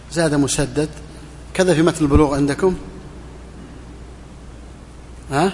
زاد مسدد كذا في متن البلوغ عندكم؟ ها؟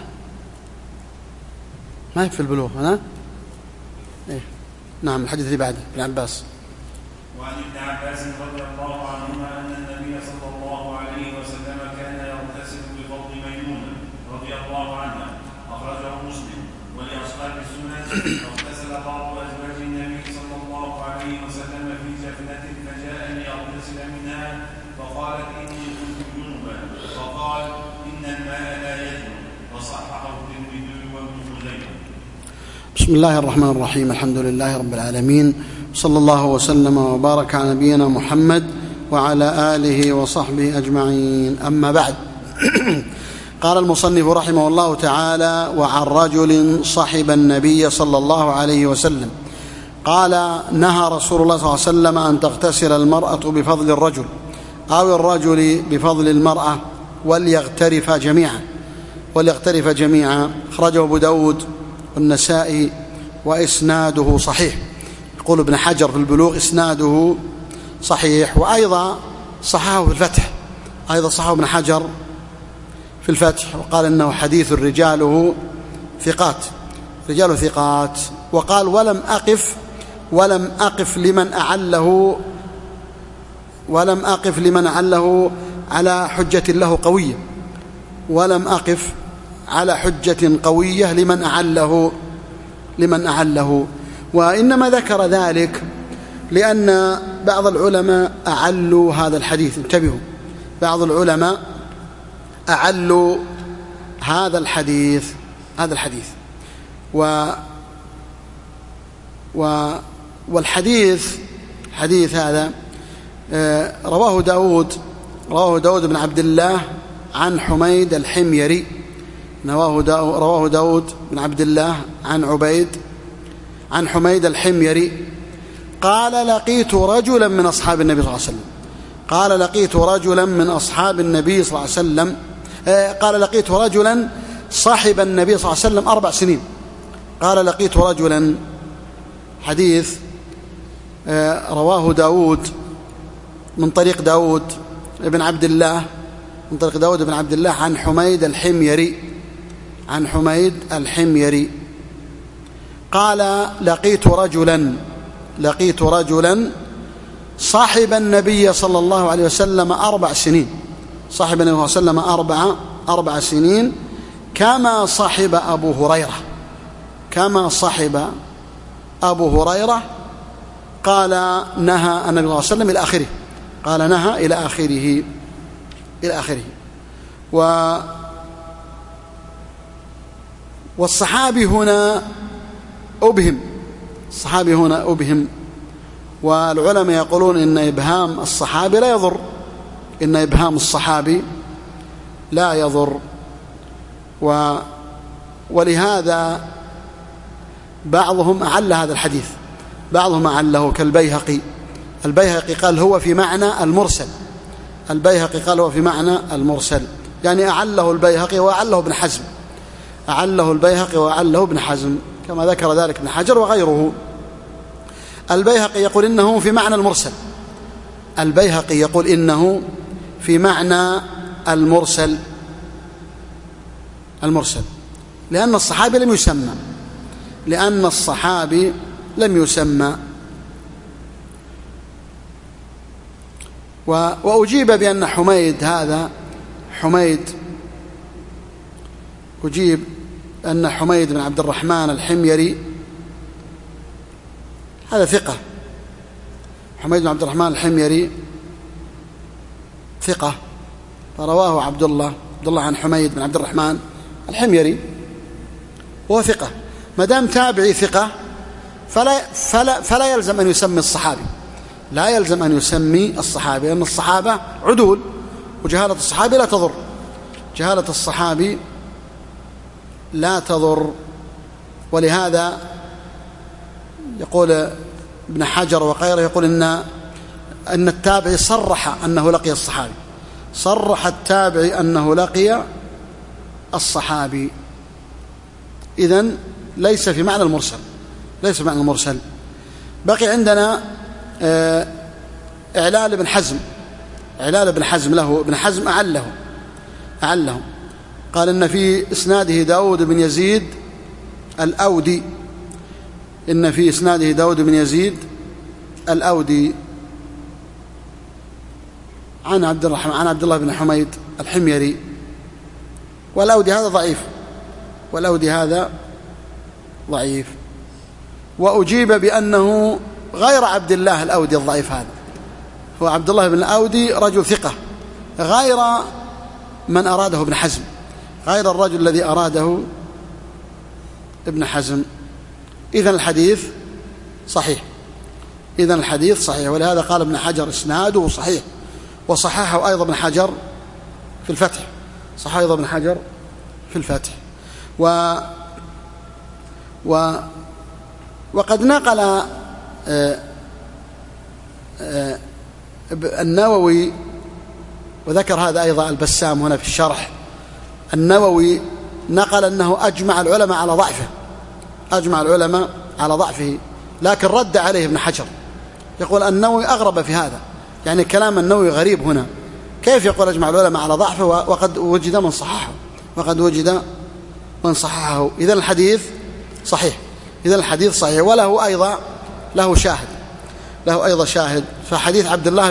ما في البلوغ هنا؟ إيه؟ نعم. الحديث اللي بعده ابن عباس. وعن ابن عباس رضي الله عنهما أن النبي صلى الله عليه وسلم كان يغتسل بفضل ميمونة رضي الله عنها، أخرجه مسلم. ولأصحاب السنن اغتسل بعض أزواج النبي صلى الله عليه وسلم في جفنة فجاء ليغتسل منها فقالت إني كنت جنبا فقال إن الماء لا يجب، فصححه الترمذي وابن خزيمة. بسم الله الرحمن الرحيم. الحمد لله رب العالمين، صلى الله وسلم وبارك على نبينا محمد وعلى آله وصحبه أجمعين. أما بعد قال المصنف رحمه الله تعالى: وعن رجل صحب النبي صلى الله عليه وسلم قال: نهى رسول الله صلى الله عليه وسلم أن تغتسل المرأة بفضل الرجل أو الرجل بفضل المرأة وليغترف جميعا. أخرجه أبو داود والنسائي وإسناده صحيح. يقول ابن حجر في البلوغ إسناده صحيح، وأيضا صححه في الفتح، أيضا صححه ابن حجر في الفتح، وقال إنه حديث رجاله ثقات. وقال: ولم أقف لمن أعله على حجة له قوية، ولم أقف على حجة قوية لمن أعله. وإنما ذكر ذلك لأن بعض العلماء أعلوا هذا الحديث. انتبهوا، بعض العلماء أعلوا هذا الحديث والحديث هذا رواه داود بن عبد الله عن حميد الحميري. رواه داود بن عبد الله عن حميد الحميري قال: لقيت رجلا من أصحاب النبي صلى الله عليه وسلم. قال: لقيت رجلا صاحب النبي صلى الله عليه وسلم 4 سنين. قال: لقيت رجلا، حديث رواه داود من طريق داود بن عبد الله عن حميد الحميري قال: لقيت رجلا صاحب النبي صلى الله عليه وسلم 4 سنين، صاحب النبي صلى الله عليه وسلم 4 سنين، كما صاحب أبو هريرة. قال: نهى النبي صلى الله عليه وسلم إلى آخره، قال: نهى إلى آخره. والصحابي هنا أبهم، والعلماء يقولون إن إبهام الصحابي لا يضر. ولهذا بعضهم أعل هذا الحديث، بعضهم أعله كالبيهقي. البيهقي قال هو في معنى المرسل، يعني أعله البيهقي وأعله ابن حزم، كما ذكر ذلك ابن حجر وغيره. البيهقي يقول إنه في معنى المرسل، لأن الصحابي لم يسمى. وأجيب بأن أن حميد بن عبد الرحمن الحميري هذا ثقة. حميد بن عبد الرحمن الحميري ثقة، فرواه عبد الله عن حميد بن عبد الرحمن الحميري وهو ثقة. ما دام تابعي ثقة فلا يلزم أن يسمي الصحابي، لأن الصحابة عدول، وجهالة الصحابي لا تضر. ولهذا يقول ابن حجر وغيره، يقول أن التابعي صرح أنه لقي الصحابي، صرح التابعي أنه لقي الصحابي. إذن ليس في معنى المرسل. بقي عندنا إعلال بن حزم علال بن حزم له، ابن حزم أعله قال إن في إسناده داود بن يزيد الأودي، إن في إسناده داود بن يزيد الأودي عن عبد الله بن حميد الحميري، والأودي هذا ضعيف، وأجيب بأنه غير عبد الله الأودي الضعيف هذا، هو عبد الله بن الأودي رجل ثقة غير من أراده ابن حزم، غير الرجل الذي أراده ابن حزم. إذن الحديث صحيح، ولهذا قال ابن حجر إسناده صحيح، وصححه أيضا ابن حجر في الفتح، وقد نقل النووي، وذكر هذا أيضا البسام هنا في الشرح، النووي نقل أنه أجمع العلماء على ضعفه، لكن رد عليه ابن حجر، يقول النووي أغرب في هذا، يعني كلام النووي غريب هنا، كيف يقول أجمع العلماء على ضعفه وقد وجد من صححه. إذن الحديث صحيح، وله أيضا شاهد، فحديث عبد الله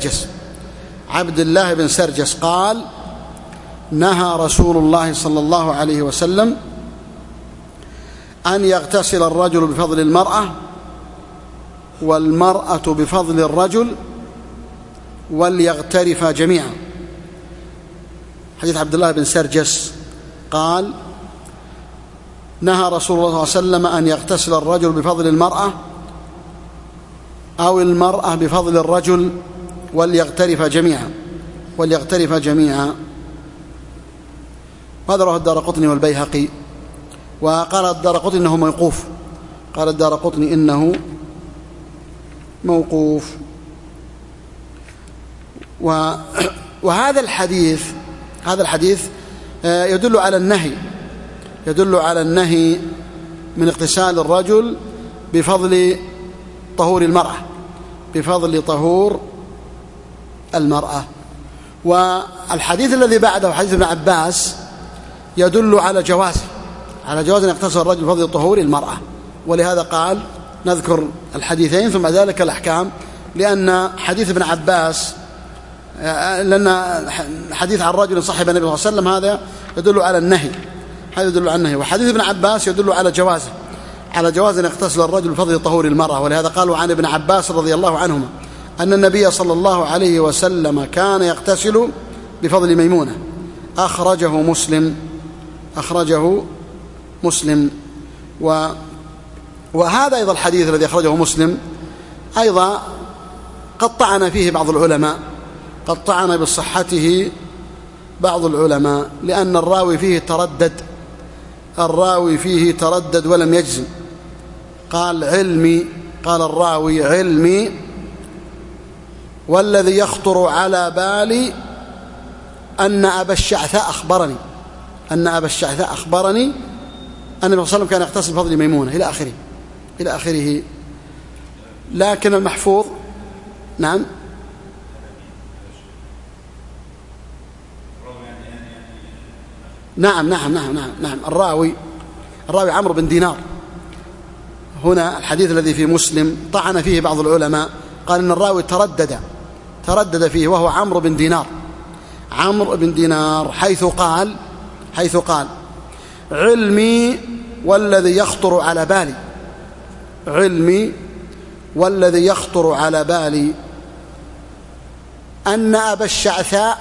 بن سرجس قال نهى رسول الله صلى الله عليه وسلم أن يغتسل الرجل بفضل المرأة والمرأة بفضل الرجل وليغترفا جميعا. حديث عبد الله بن سرجس قال نهى رسول الله صلى الله عليه وسلم أن يغتسل الرجل بفضل المرأة أو المرأة بفضل الرجل وليغترفا جميعا. هذا رواه الدارقطني والبيهقي، وقال الدارقطني إنه موقوف. وهذا الحديث يدل على النهي من اغتسال الرجل بفضل طهور المرأة. والحديث الذي بعده حديث ابن عباس يدل على جواز أن يغتسل الرجل بفضل طهور المرأة، ولهذا قال نذكر الحديثين ثم ذلك الأحكام، لأن حديث ابن عباس حديث عن رجل صاحب النبي صلى الله عليه وسلم هذا يدل على النهي، وحديث ابن عباس يدل على جواز أن يغتسل الرجل بفضل طهور المرأة. ولهذا قالوا عن ابن عباس رضي الله عنهما أن النبي صلى الله عليه وسلم كان يغتسل بفضل ميمونة، أخرجه مسلم. وهذا أيضا الحديث الذي أخرجه مسلم أيضا قد طعن فيه بعض العلماء، قد طعن بصحته بعض العلماء، لأن الراوي فيه تردد ولم يجزم. قال الراوي علمي والذي يخطر على بالي أن أبا الشعثاء أخبرني أن النبي صلى الله عليه وسلم كان يغتسل بفضل ميمونة إلى آخره. لكن المحفوظ نعم الراوي عمرو بن دينار. هنا الحديث الذي في مسلم طعن فيه بعض العلماء، قال إن الراوي تردد فيه، وهو عمرو بن دينار حيث قال علمي والذي يخطر على بالي أن أبا الشعثاء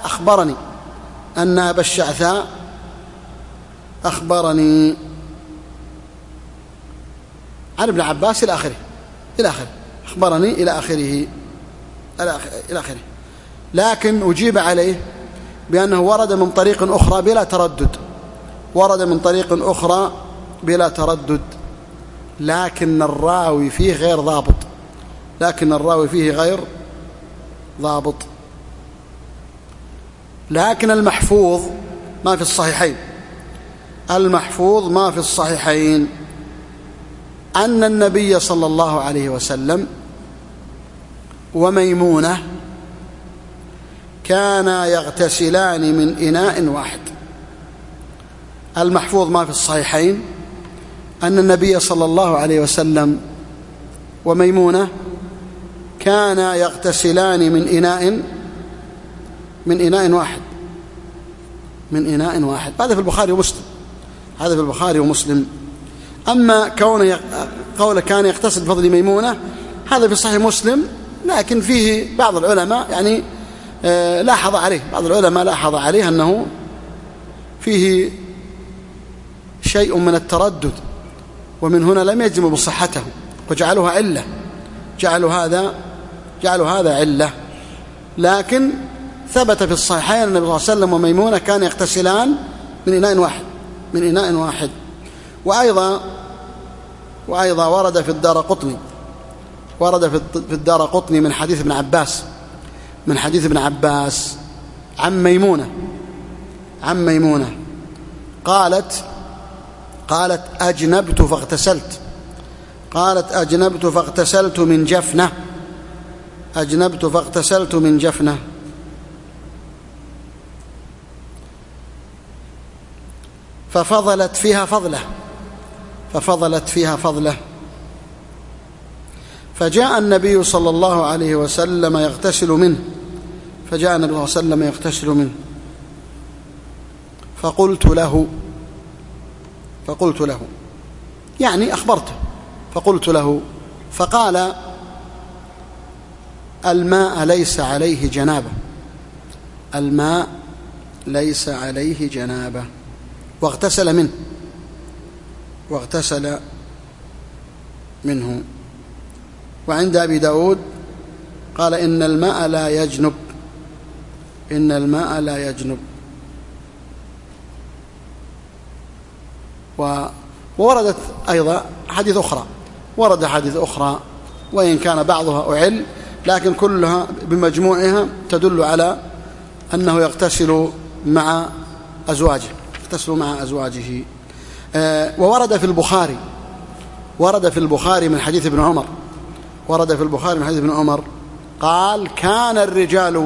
أخبرني عن ابن عباس إلى آخره أخبرني إلى آخره. لكن أجيب عليه بأنه ورد من طريق أخرى بلا تردد، لكن الراوي فيه غير ضابط. لكن المحفوظ ما في الصحيحين أن النبي صلى الله عليه وسلم وميمونة كانا يغتسلان من إناء واحد. المحفوظ ما في الصحيحين أن النبي صلى الله عليه وسلم وميمونة كانا يغتسلان من إناء واحد، من إناء واحد. هذا في البخاري ومسلم، هذا في البخاري ومسلم. أما قول كان يغتسل بفضل ميمونة هذا في صحيح مسلم، لكن فيه بعض العلماء يعني لاحظ عليه، بعض العلماء لاحظ عليه أنه فيه شيء من التردد، ومن هنا لم يجزم بصحته وجعلوها علة، جعلوا هذا علة. لكن ثبت في الصحيحين أن النبي صلى الله عليه وسلم وميمونة كان يغتسلان من إناء واحد. وأيضا ورد في الدارقطني من حديث ابن عباس عن ميمونة قالت أجنبت فاغتسلت من جفنة ففضلت فيها فضلة فجاء النبي صلى الله عليه وسلم يغتسل منه فقلت له يعني أخبرته، فقلت له فقال الماء ليس عليه جنابة واغتسل منه. وعند أبي داود قال إن الماء لا يجنب. ووردت أيضا حديث أخرى وإن كان بعضها أعل، لكن كلها بمجموعها تدل على أنه يغتسل مع أزواجه. وورد في البخاري من حديث ابن عمر قال كان الرجال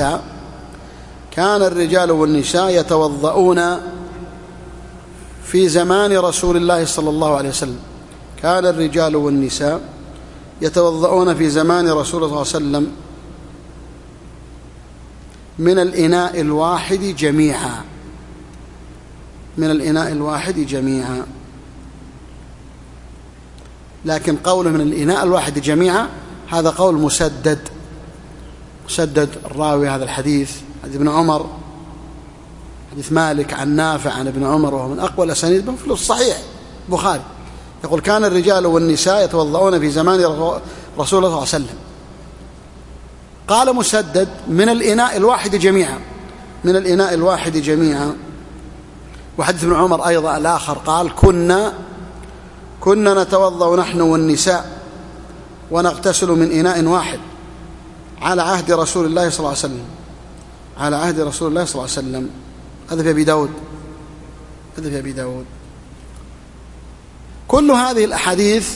والنساء يتوضؤون في زمان رسول الله صلى الله عليه وسلم. كان الرجال والنساء يتوضؤون في زمان رسول الله صلى الله عليه وسلم من الإناء الواحد جميعا. لكن قوله من الإناء الواحد جميعا هذا قول مسدد الراوي هذا الحديث ابن عمر، حديث مالك عن نافع عن ابن عمر، وهو من أقوى الأسانيد في الصحيح البخاري. يقول كان الرجال والنساء يتوضؤون في زمان رسول الله صلى الله عليه وسلم. قال مسدد من الإناء الواحد جميعا. وحديث ابن عمر أيضا الآخر قال كنا نتوضأ نحن والنساء ونغتسل من إناء واحد على عهد رسول الله صلى الله عليه وسلم. هذا في أبي داود. كل هذه الأحاديث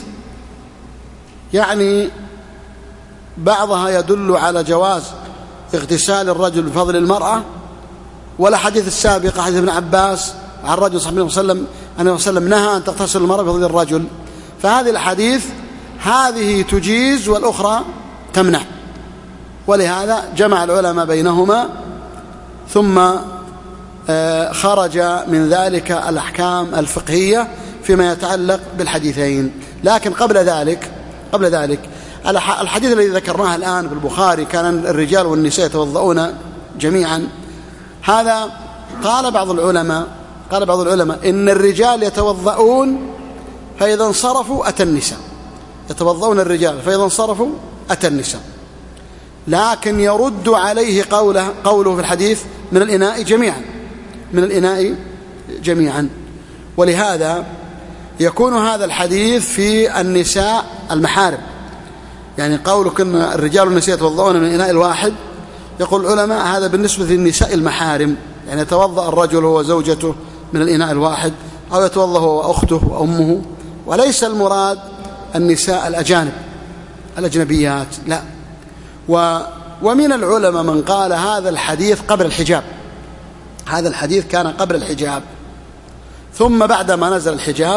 يعني بعضها يدل على جواز اغتسال الرجل بفضل المرأة، والأحاديث السابقة حديث ابن عباس عن الرجل صلى الله عليه وسلم أنه وسلم نهى أن تغتسل المرأة بفضل الرجل. فهذه الحديث هذه تجيز والأخرى تمنع، ولهذا جمع العلماء بينهما، ثم خرج من ذلك الأحكام الفقهية فيما يتعلق بالحديثين. لكن قبل ذلك الحديث الذي ذكرناه الآن في البخاري كان الرجال والنساء يتوضؤون جميعا، هذا قال بعض العلماء إن الرجال يتوضؤون فإذا انصرفوا أتى النساء، يتوضؤون الرجال فإذا انصرفوا أتى النساء. لكن يرد عليه قوله في الحديث من الإناء جميعا. ولهذا يكون هذا الحديث في النساء المحارم، يعني قولك أن الرجال والنساء يتوضؤون من الإناء الواحد، يقول العلماء هذا بالنسبة للنساء المحارم، يعني يتوضأ الرجل هو وزوجته من الإناء الواحد، أو يتوضأ هو وأخته وأمه، وليس المراد النساء الأجانبيات، لا. ومن العلماء من قال هذا الحديث قبل الحجاب، هذا الحديث كان قبل الحجاب، ثم بعدما نزل الحجاب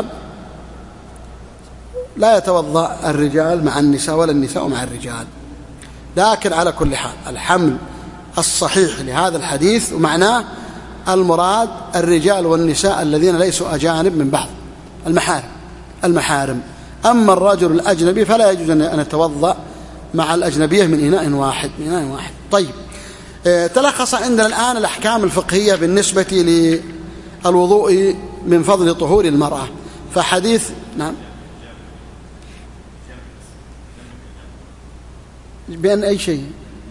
لا يتوضأ الرجال مع النساء ولا النساء مع الرجال. لكن على كل حال الحمل الصحيح لهذا الحديث ومعناه المراد الرجال والنساء الذين ليسوا أجانب من بعض، المحارم. أما الرجل الأجنبي فلا يجوز أن يتوضأ مع الأجنبية من إناء واحد. طيب، تلخص عندنا الآن الأحكام الفقهية بالنسبة للوضوء من فضل طهور المرأة. فحديث نعم بأن أي شيء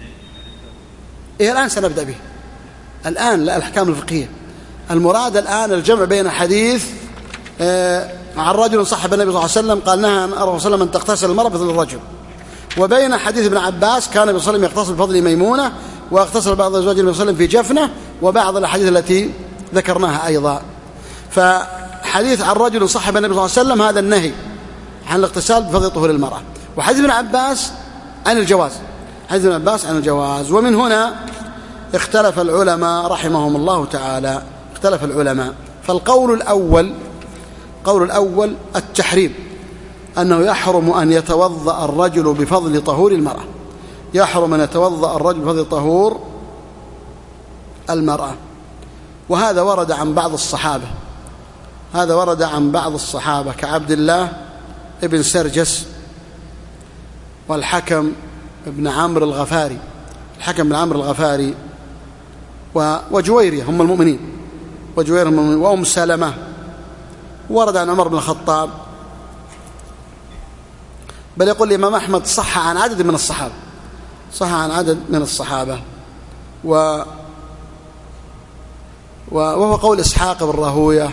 الآن سنبدأ به الآن الأحكام الفقهية. المراد الآن الجمع بين حديث عن رجل صحب النبي صلى الله عليه وسلم قال نهى النبي صلى الله عليه وسلم أن تغتسل المرأة مثل الرجل، وبين حديث ابن عباس كان النبي صلى الله عليه وسلم يغتسل بفضل ميمونة واغتسل بعض أزواج النبي صلى الله عليه وسلم في جفنة، وبعض الأحاديث التي ذكرناها أيضا. فحديث عن رجل صحب النبي صلى الله عليه وسلم هذا النهي عن الاغتسال بفضل طهور المرأة، وحديث ابن عباس عن الجواز، حديث ابن عباس عن الجواز. ومن هنا اختلف العلماء رحمهم الله تعالى، اختلف العلماء. فالقول الأول التحريم، أنه يحرم أن يتوضأ الرجل بفضل طهور المرأة، يحرم أن يتوضأ الرجل بفضل طهور المرأة. وهذا ورد عن بعض الصحابة، هذا ورد عن بعض الصحابة كعبد الله ابن سرجس والحكم ابن عمرو الغفاري، الحكم بن عمرو الغفاري وجويرية هم المؤمنين، وجويرية هم المؤمنين، وأم سلمة. ورد عن عمر بن الخطاب، بل يقول الإمام أحمد صح عن عدد من الصحابة، صح عن عدد من الصحابة. وهو قول إسحاق بن راهوية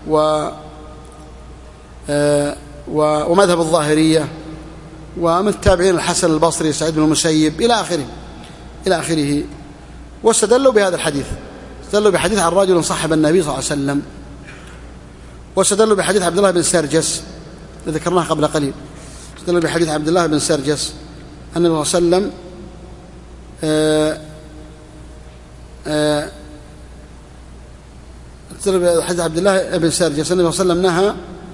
ومذهب الظاهرية، ومن التابعين الحسن البصري سعيد بن المسيب إلى آخره. واستدلوا بهذا الحديث، استدلوا بحديث عن رجل صحب النبي صلى الله عليه وسلم، واستدلوا بحديث عبد الله بن سرجس الذي ذكرناه قبل قليل، استدلوا بحديث عبد الله بن سرجس أن النبي صلى الله عليه وسلم استدلوا بحديث عبد الله بن سرجس أن النبي صلى الله عليه وسلم نهى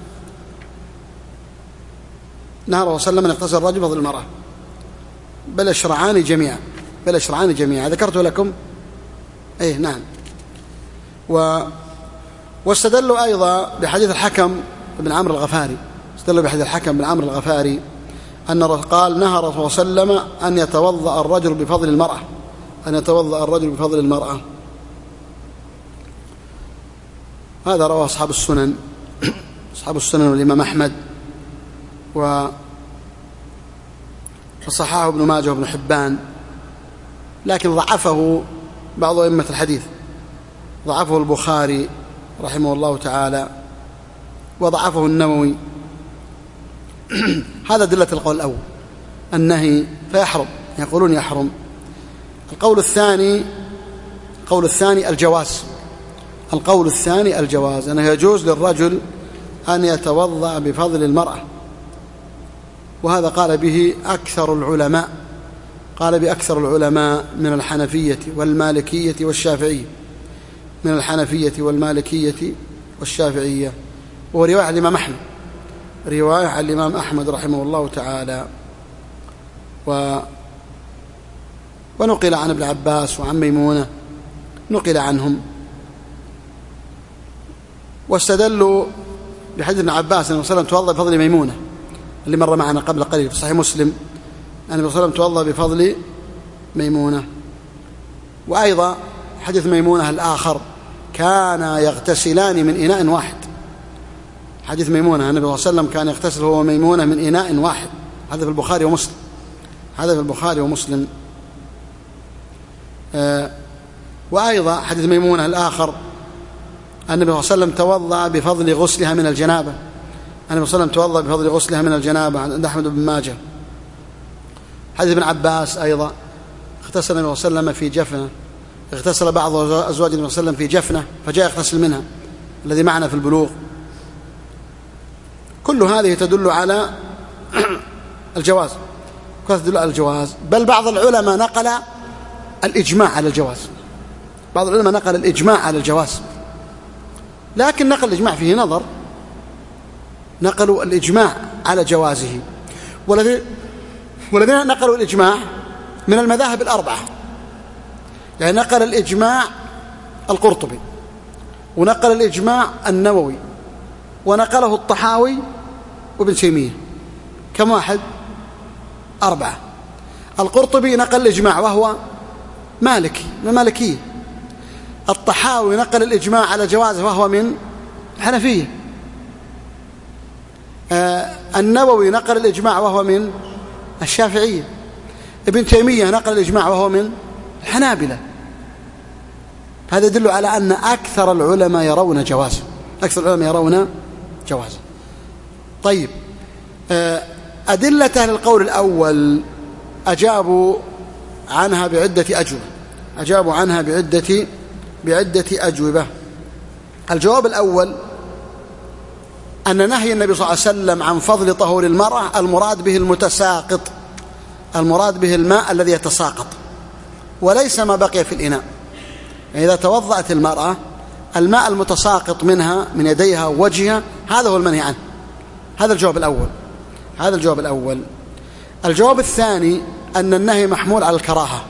الرسول صلى الله عليه وسلم أن يغتسل الرجل بفضل المرأة، بل يشرعان جميعا، ذكرت لكم. نعم. واستدلوا أيضا بحديث الحكم بن عمرو الغفاري، استدلوا بحديث الحكم بن عمرو الغفاري أن قال نهى الرسول صلى الله عليه وسلم أن يتوضأ الرجل بفضل المرأة، أن يتوضأ الرجل بفضل المرأة. هذا رواه أصحاب السنن، أصحاب السنن والإمام أحمد، وصححه ابن ماجه وابن حبان، لكن ضعفه بعض أئمة الحديث، ضعفه البخاري رحمه الله تعالى، وضعفه النووي. هذا دلة القول الأول النهي، فيحرم، يقولون يحرم. القول الثاني الجواز، القول الثاني الجواز، أنه يجوز للرجل أن يتوضأ بفضل المرأة، وهذا قال به أكثر العلماء، قال بأكثر العلماء من الحنفية والمالكية والشافعية، من الحنفية والمالكية والشافعية. وهو رواية عن الإمام أحمد، رواية عن الإمام أحمد رحمه الله تعالى، ونقل عن ابن عباس وعن ميمونة، نقل عنهم. واستدلوا بحديث ابن عباس أن النبي صلى الله عليه وسلم توضأ بفضل ميمونة اللي مر معنا قبل قليل في صحيح مسلم، أن النبي صلى الله عليه وسلم توضأ بفضل ميمونة. وأيضا حديث ميمونة الآخر كان يغتسلان من إناء واحد، حديث ميمونة النبي صلى الله عليه وسلم كان يغتسل هو وميمونة من إناء واحد، هذا في البخاري ومسلم، هذا في البخاري ومسلم. وأيضا حديث ميمونة الآخر النبي صلى الله عليه وسلم توضأ بفضل غسلها من الجنابة، النبي صلى الله عليه وسلم توضأ بفضل غسلها من الجنابة عند أحمد بن ماجه. حديث ابن عباس أيضا اغتسل النبي صلى الله عليه وسلم في جفنة، اغتسل بعض أزواج النبي صلى الله عليه وسلم في جفنة فجاء يغتسل منها، الذي معنا في البلوغ. كل هذه تدل على الجواز، كلها تدل على الجواز. بل بعض العلماء نقل الإجماع على الجواز. بعض العلماء نقل الإجماع على الجواز، لكن نقل الإجماع فيه نظر. نقلوا الإجماع على جوازه، والذين نقلوا الإجماع من المذاهب الأربعة، يعني نقل الإجماع القرطبي، ونقل الإجماع النووي، ونقله الطحاوي وابن تيمية. كم واحد؟ 4. القرطبي نقل الإجماع وهو مالكي من المالكية. الطحاوي نقل الإجماع على جوازه وهو من الحنفية. النووي نقل الإجماع وهو من الشافعية. ابن تيمية نقل الإجماع وهو من الحنابلة. هذا يدل على أن أكثر العلماء يرون جوازه، أكثر العلماء يرون جوازه. طيب، أدلة أهل القول الأول أجابوا عنها بعدة أجوبة. الجواب الأول أن نهي النبي صلى الله عليه وسلم عن فضل طهور المرأة المراد به المتساقط، المراد به الماء الذي يتساقط، وليس ما بقي في الإناء. يعني إذا توضأت المرأة الماء المتساقط منها من يديها ووجهها هذا هو المنهي عنه. هذا الجواب الأول. الجواب الثاني أن النهي محمول على الكراهة،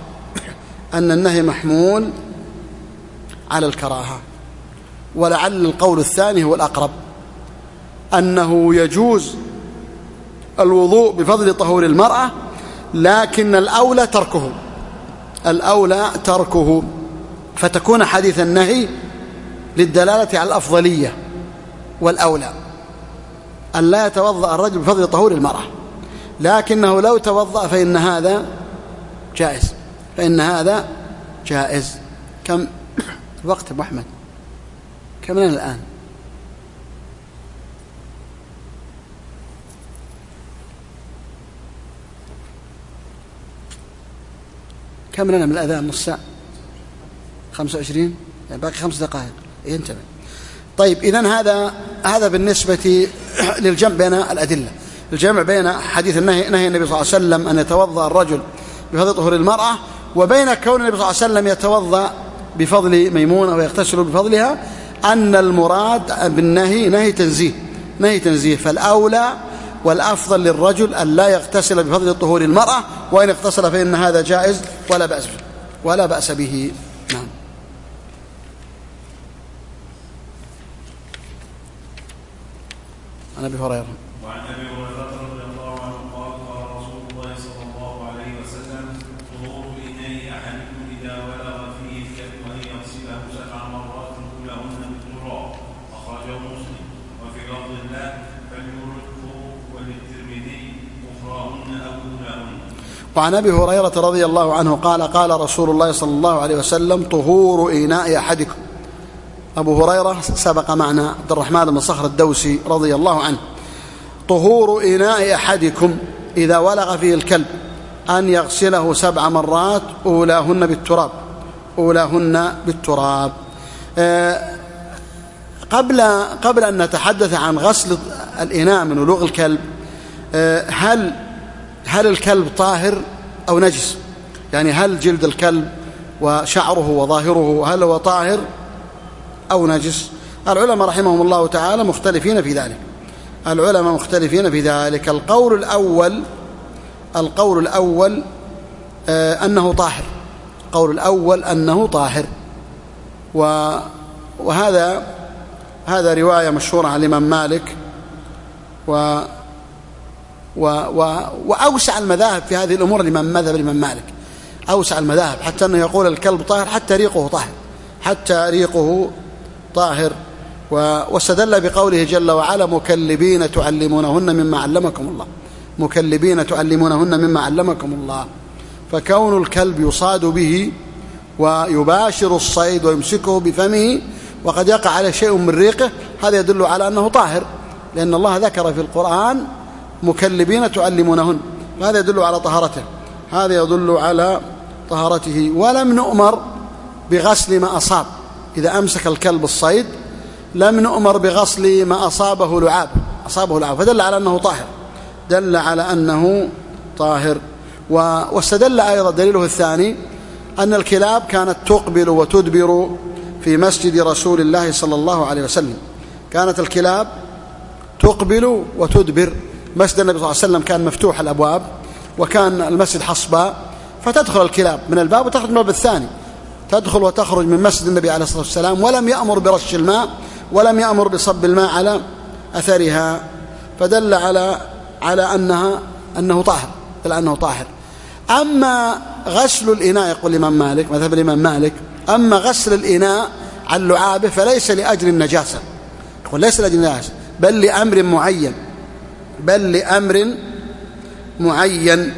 ولعل القول الثاني هو الأقرب، أنه يجوز الوضوء بفضل طهور المرأة، لكن الأولى تركه، فتكون حديث النهي للدلالة على الأفضلية، والأولى أن لا يتوضأ الرجل بفضل طهور المرأة، لكنه لو توضأ فإن هذا جائز. كم وقت أبو أحمد؟ كم لنا الآن؟ كم لنا من الأذان؟ نص ساعة، 25، يعني باقي 5 دقائق ينتبه. طيب، إذن هذا بالنسبة للجمع بين الأدلة، الجمع بين حديث نهي النبي صلى الله عليه وسلم أن يتوضأ الرجل بفضل طهور المرأة، وبين كون النبي صلى الله عليه وسلم يتوضأ بفضل ميمونة ويغتسل بفضلها، أن المراد بالنهي نهي تنزيه. فالأولى والأفضل للرجل أن لا يغتسل بفضل طهور المرأة، وإن اغتسل فإن هذا جائز ولا بأس به. نعم. عن أبي هريرة رضي الله عنه قال قال رسول الله صلى الله عليه وسلم: طهور إناء أحدكم إذا ولغ فيه الكلب أن يغسله 7 مرات كلهن بالتراب، أخرجه مسلم. وفي لفظ الله: فليرده، وللترمذي: أخراهن أو أولاهن. وعن أبي هريرة رضي الله عنه قال قال رسول الله صلى الله عليه وسلم: طهور إناء أحدكم. أبو هريرة سبق معنا عبد الرحمن بن صخر الدوسي رضي الله عنه. طهور إناء أحدكم إذا ولغ فيه الكلب أن يغسله 7 مرات أولاهن بالتراب. قبل أن نتحدث عن غسل الإناء من ولوغ الكلب، هل الكلب طاهر أو نجس؟ يعني هل جلد الكلب وشعره وظاهره هل هو طاهر أو نجس؟ العلماء رحمهم الله تعالى مختلفين في ذلك. القول الأول أنه طاهر، وهذا رواية مشهورة عن الإمام مالك، وأوسع المذاهب في هذه الأمور مذهب الإمام مالك، أوسع المذاهب، حتى أنه يقول الكلب طاهر حتى ريقه طاهر. واستدل بقوله جل وعلا: مكلبين تعلمونهن مما علمكم الله. فكون الكلب يصاد به ويباشر الصيد ويمسكه بفمه وقد يقع عليه شيء من ريقه، هذا يدل على أنه طاهر، لأن الله ذكر في القرآن مكلبين تعلمونهن، وهذا يدل على طهارته. ولم نؤمر بغسل ما أصاب، إذا أمسك الكلب الصيد لم نؤمر بغسل ما أصابه لعاب، فدل على أنه طاهر. واستدل أيضا دليله الثاني أن الكلاب كانت تقبل وتدبر في مسجد رسول الله صلى الله عليه وسلم. كانت الكلاب تقبل وتدبر. مسجد النبي صلى الله عليه وسلم كان مفتوح الأبواب، وكان المسجد حصباء، فتدخل الكلاب من الباب وتخرج من الباب الثاني، تدخل وتخرج من مسجد النبي عليه الصلاة والسلام، ولم يأمر برش الماء ولم يأمر بصب الماء على أثرها، فدل على أنه طاهر، دل أنه طاهر. أما غسل الإناء، يقول الإمام مالك، مذهب الإمام مالك، أما غسل الإناء عن لعابه فليس لأجل النجاسة، يقول ليس لأجل النجاسة، بل لأمر معين، بل لأمر معين،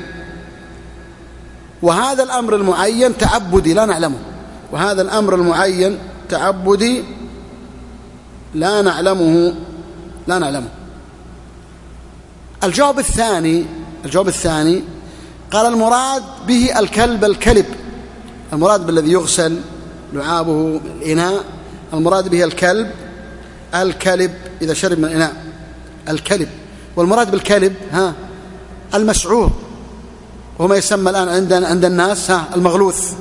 وهذا الأمر المعين تعبدي لا نعلمه، وهذا الأمر المعين تعبدي لا نعلمه. الجواب الثاني قال المراد به الكلب، المراد بالذي يغسل لعابه الإناء، المراد به الكلب إذا شرب من الإناء، الكلب. والمراد بالكلب المسعور، وما يسمى الآن عند الناس المغلوث،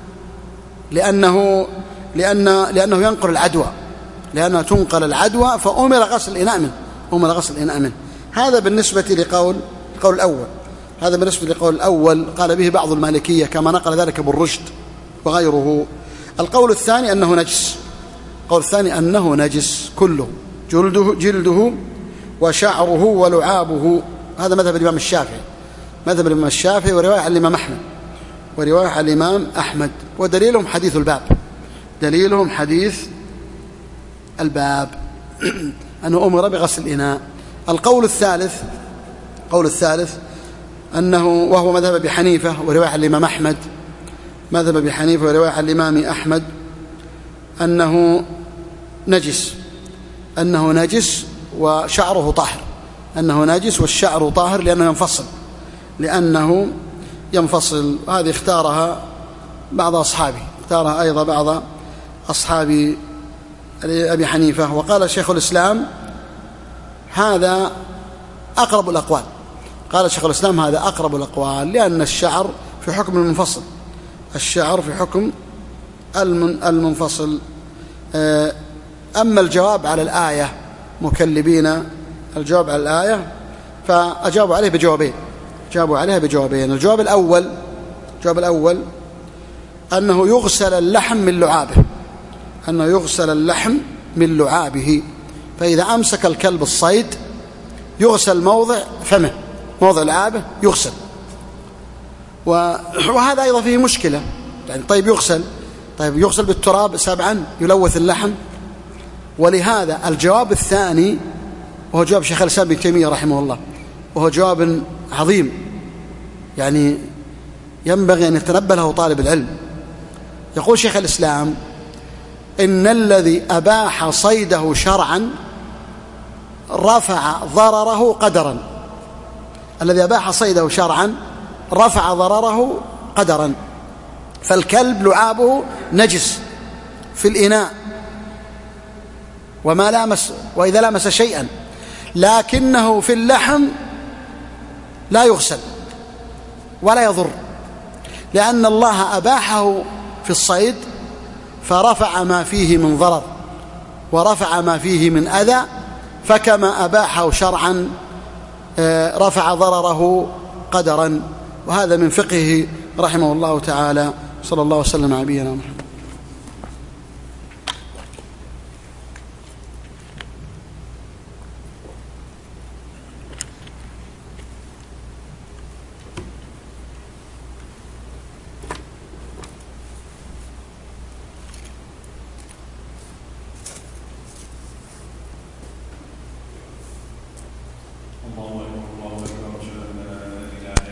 لأنه ينقل العدوى، لأنها تنقل العدوى، فأمر غسل الإناء منه. هذا بالنسبة لقول الأول. هذا بالنسبة لقول الأول قال به بعض المالكية كما نقل ذلك ابن رشد وغيره. القول الثاني أنه نجس، القول الثاني أنه نجس كله، جلده وشعره ولعابه. هذا مذهب الإمام الشافعي، ورواية عن الإمام أحمد، ودليلهم حديث الباب أنه أمر بغسل الإناء. القول الثالث أنه، وهو مذهب أبي حنيفة ورواية عن الإمام أحمد، مذهب أبي حنيفة ورواية عن الإمام أحمد، أنه نجس وشعره طاهر، أنه نجس والشعر طاهر لأنه ينفصل. هذه اختارها بعض أصحابه، اختارها أيضا بعض أصحاب أبي حنيفة. وقال شيخ الإسلام هذا أقرب الأقوال، قال شيخ الإسلام هذا أقرب الأقوال، لأن الشعر في حكم المنفصل، الشعر في حكم المنفصل. أما الجواب على الآية مكلبين، الجواب على الآية فأجابوا عليه بجوابين. الجواب الأول أنه يغسل اللحم من لعابه، فإذا أمسك الكلب الصيد يغسل موضع فمه، موضع لعابه يغسل، وهذا أيضا فيه مشكلة. يعني طيب يغسل بالتراب 7 يلوث اللحم. ولهذا الجواب الثاني، وهو جواب شيخ الإسلام ابن تيمية رحمه الله، وهو جواب عظيم، يعني ينبغي أن يتنبه له طالب العلم. يقول شيخ الإسلام إن الذي أباح صيده شرعا رفع ضرره قدرا، الذي أباح صيده شرعا رفع ضرره قدرا. فالكلب لعابه نجس في الإناء وإذا لامس شيئا، لكنه في اللحم لا يغسل ولا يضر، لأن الله أباحه في الصيد فرفع ما فيه من ضرر ورفع ما فيه من أذى، فكما أباحه شرعا رفع ضرره قدرا. وهذا من فقهه رحمه الله تعالى. صلى الله وسلم على نبينا محمد.